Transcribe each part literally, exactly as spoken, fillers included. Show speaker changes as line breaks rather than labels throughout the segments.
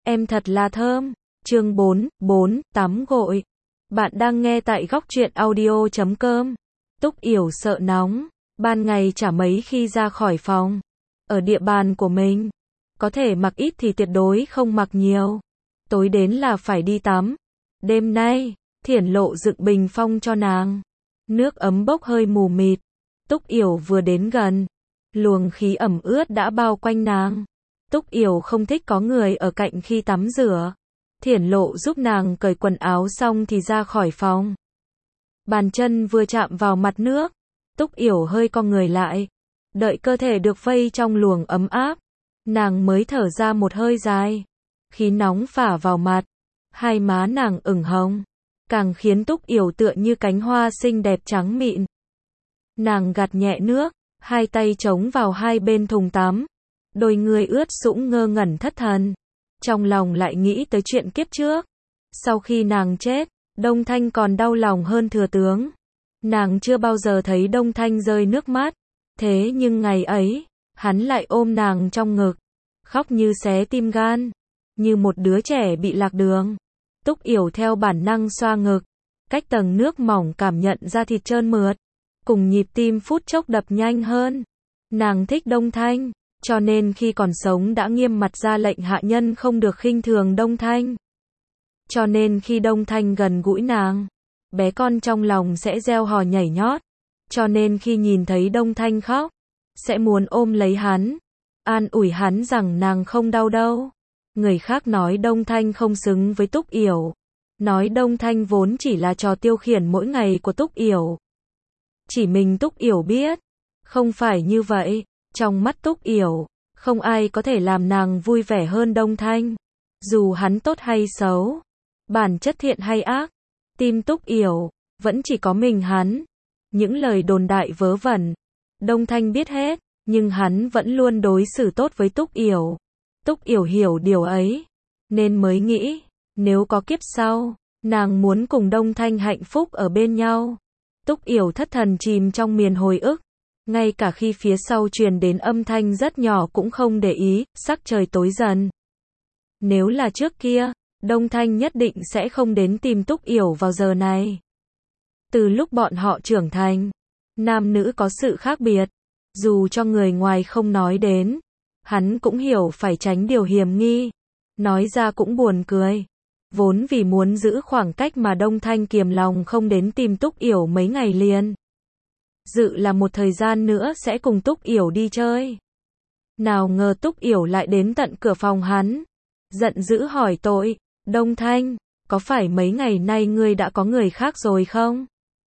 Em thật là thơm. Chương bốn, bốn, tắm gội. Bạn đang nghe tại góc truyện audio chấm com. Túc Yểu sợ nóng, ban ngày chả mấy khi ra khỏi phòng. Ở địa bàn của mình, có thể mặc ít thì tuyệt đối không mặc nhiều. Tối đến là phải đi tắm. Đêm nay, Thiển Lộ dựng bình phong cho nàng. Nước ấm bốc hơi mù mịt. Túc Yểu vừa đến gần, luồng khí ẩm ướt đã bao quanh nàng. Túc Yểu không thích có người ở cạnh khi tắm rửa. Thiển Lộ giúp nàng cởi quần áo xong thì ra khỏi phòng. Bàn chân vừa chạm vào mặt nước, Túc Yểu hơi cong người lại. Đợi cơ thể được vây trong luồng ấm áp, nàng mới thở ra một hơi dài. Khí nóng phả vào mặt, hai má nàng ửng hồng, càng khiến Túc Yểu tựa như cánh hoa xinh đẹp trắng mịn. Nàng gạt nhẹ nước, hai tay chống vào hai bên thùng tắm. Đôi người ướt sũng ngơ ngẩn thất thần. Trong lòng lại nghĩ tới chuyện kiếp trước. Sau khi nàng chết, Đông Thanh còn đau lòng hơn thừa tướng. Nàng chưa bao giờ thấy Đông Thanh rơi nước mắt. Thế nhưng ngày ấy, hắn lại ôm nàng trong ngực, khóc như xé tim gan, như một đứa trẻ bị lạc đường. Túc Yểu theo bản năng xoa ngực, cách tầng nước mỏng cảm nhận ra thịt trơn mượt, cùng nhịp tim phút chốc đập nhanh hơn. Nàng thích Đông Thanh, cho nên khi còn sống đã nghiêm mặt ra lệnh hạ nhân không được khinh thường Đông Thanh. Cho nên khi Đông Thanh gần gũi nàng, bé con trong lòng sẽ reo hò nhảy nhót. Cho nên khi nhìn thấy Đông Thanh khóc, sẽ muốn ôm lấy hắn, an ủi hắn rằng nàng không đau đâu. Người khác nói Đông Thanh không xứng với Túc Yểu, nói Đông Thanh vốn chỉ là trò tiêu khiển mỗi ngày của Túc Yểu. Chỉ mình Túc Yểu biết, không phải như vậy. Trong mắt Túc Yểu, không ai có thể làm nàng vui vẻ hơn Đông Thanh. Dù hắn tốt hay xấu, bản chất thiện hay ác, tim Túc Yểu vẫn chỉ có mình hắn. Những lời đồn đại vớ vẩn, Đông Thanh biết hết, nhưng hắn vẫn luôn đối xử tốt với Túc Yểu. Túc Yểu hiểu điều ấy, nên mới nghĩ, nếu có kiếp sau, nàng muốn cùng Đông Thanh hạnh phúc ở bên nhau. Túc Yểu thất thần chìm trong miền hồi ức, ngay cả khi phía sau truyền đến âm thanh rất nhỏ cũng không để ý. Sắc trời tối dần. Nếu là trước kia, Đông Thanh nhất định sẽ không đến tìm Túc Yểu vào giờ này. Từ lúc bọn họ trưởng thành, nam nữ có sự khác biệt. Dù cho người ngoài không nói đến, hắn cũng hiểu phải tránh điều hiềm nghi. Nói ra cũng buồn cười. Vốn vì muốn giữ khoảng cách mà Đông Thanh kiềm lòng không đến tìm Túc Yểu mấy ngày liền. Dự là một thời gian nữa sẽ cùng Túc Yểu đi chơi. Nào ngờ Túc Yểu lại đến tận cửa phòng hắn. Giận dữ hỏi tội, Đông Thanh, có phải mấy ngày nay ngươi đã có người khác rồi không?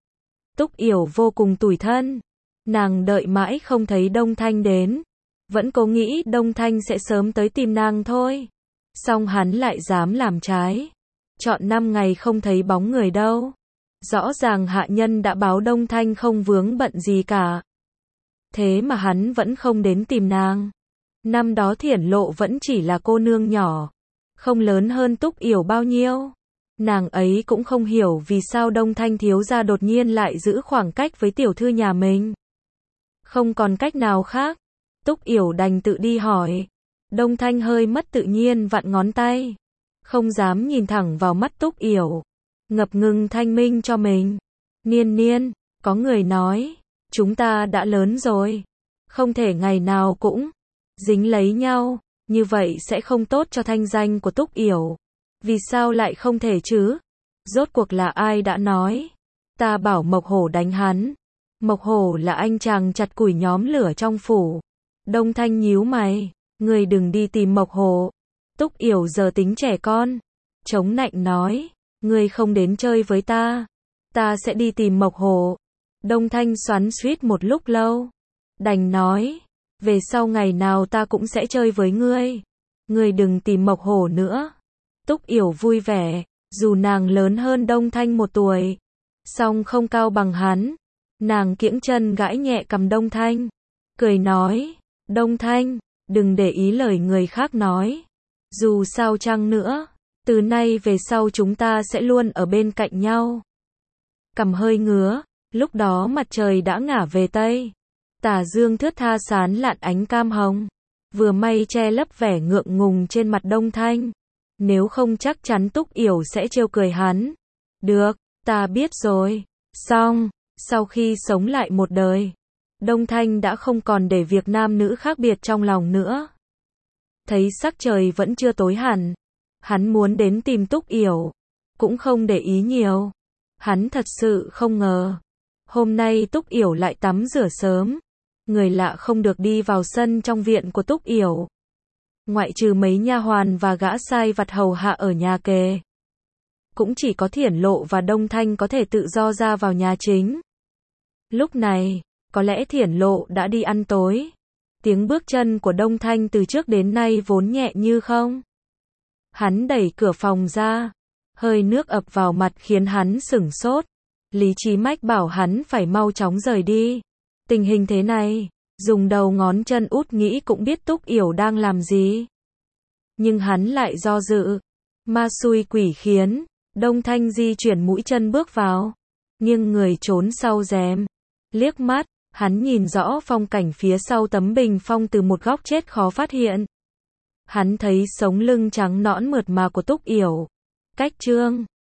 Túc Yểu vô cùng tủi thân. Nàng đợi mãi không thấy Đông Thanh đến. Vẫn cố nghĩ Đông Thanh sẽ sớm tới tìm nàng thôi. Xong hắn lại dám làm trái. Chọn năm ngày không thấy bóng người đâu. Rõ ràng hạ nhân đã báo Đông Thanh không vướng bận gì cả. Thế mà hắn vẫn không đến tìm nàng. Năm đó Thiển Lộ vẫn chỉ là cô nương nhỏ, không lớn hơn Túc Yểu bao nhiêu. Nàng ấy cũng không hiểu vì sao Đông Thanh thiếu gia đột nhiên lại giữ khoảng cách với tiểu thư nhà mình. Không còn cách nào khác, Túc Yểu đành tự đi hỏi. Đông Thanh hơi mất tự nhiên vặn ngón tay, không dám nhìn thẳng vào mắt Túc Yểu, ngập ngừng thanh minh cho mình. Niên niên, có người nói, chúng ta đã lớn rồi, không thể ngày nào cũng dính lấy nhau, như vậy sẽ không tốt cho thanh danh của Túc Yểu. Vì sao lại không thể chứ? Rốt cuộc là ai đã nói? Ta bảo Mộc Hổ đánh hắn. Mộc Hổ là anh chàng chặt củi nhóm lửa trong phủ. Đông Thanh nhíu mày, ngươi đừng đi tìm Mộc Hổ. Túc Yểu giờ tính trẻ con, chống nạnh nói, ngươi không đến chơi với ta, ta sẽ đi tìm Mộc Hổ. Đông Thanh xoắn xuýt một lúc lâu, đành nói, về sau ngày nào ta cũng sẽ chơi với ngươi. Ngươi đừng tìm Mộc Hổ nữa. Túc Yểu vui vẻ, dù nàng lớn hơn Đông Thanh một tuổi, song không cao bằng hắn. Nàng kiễng chân gãi nhẹ cằm Đông Thanh, cười nói, Đông Thanh, đừng để ý lời người khác nói. Dù sao chăng nữa, từ nay về sau chúng ta sẽ luôn ở bên cạnh nhau. Cằm hơi ngứa, lúc đó mặt trời đã ngả về Tây. Tà dương thướt tha sán lạn ánh cam hồng, vừa may che lấp vẻ ngượng ngùng trên mặt Đông Thanh. Nếu không chắc chắn Túc Yểu sẽ trêu cười hắn. Được, ta biết rồi. Xong, sau khi sống lại một đời, Đông Thanh đã không còn để việc nam nữ khác biệt trong lòng nữa. Thấy sắc trời vẫn chưa tối hẳn, hắn muốn đến tìm Túc Yểu, cũng không để ý nhiều. Hắn thật sự không ngờ, hôm nay Túc Yểu lại tắm rửa sớm. Người lạ không được đi vào sân trong viện của Túc Yểu. Ngoại trừ mấy nha hoàn và gã sai vặt hầu hạ ở nhà kề. Cũng chỉ có Thiển Lộ và Đông Thanh có thể tự do ra vào nhà chính. Lúc này, có lẽ Thiển Lộ đã đi ăn tối. Tiếng bước chân của Đông Thanh từ trước đến nay vốn nhẹ như không. Hắn đẩy cửa phòng ra. Hơi nước ập vào mặt khiến hắn sửng sốt. Lý trí mách bảo hắn phải mau chóng rời đi. Tình hình thế này, dùng đầu ngón chân út nghĩ cũng biết Túc Yểu đang làm gì. Nhưng hắn lại do dự. Ma xui quỷ khiến, Đông Thanh di chuyển mũi chân bước vào. Nghiêng người trốn sau rèm. Liếc mắt, hắn nhìn rõ phong cảnh phía sau tấm bình phong từ một góc chết khó phát hiện. Hắn thấy sống lưng trắng nõn mượt mà của Túc Yểu. Cách trương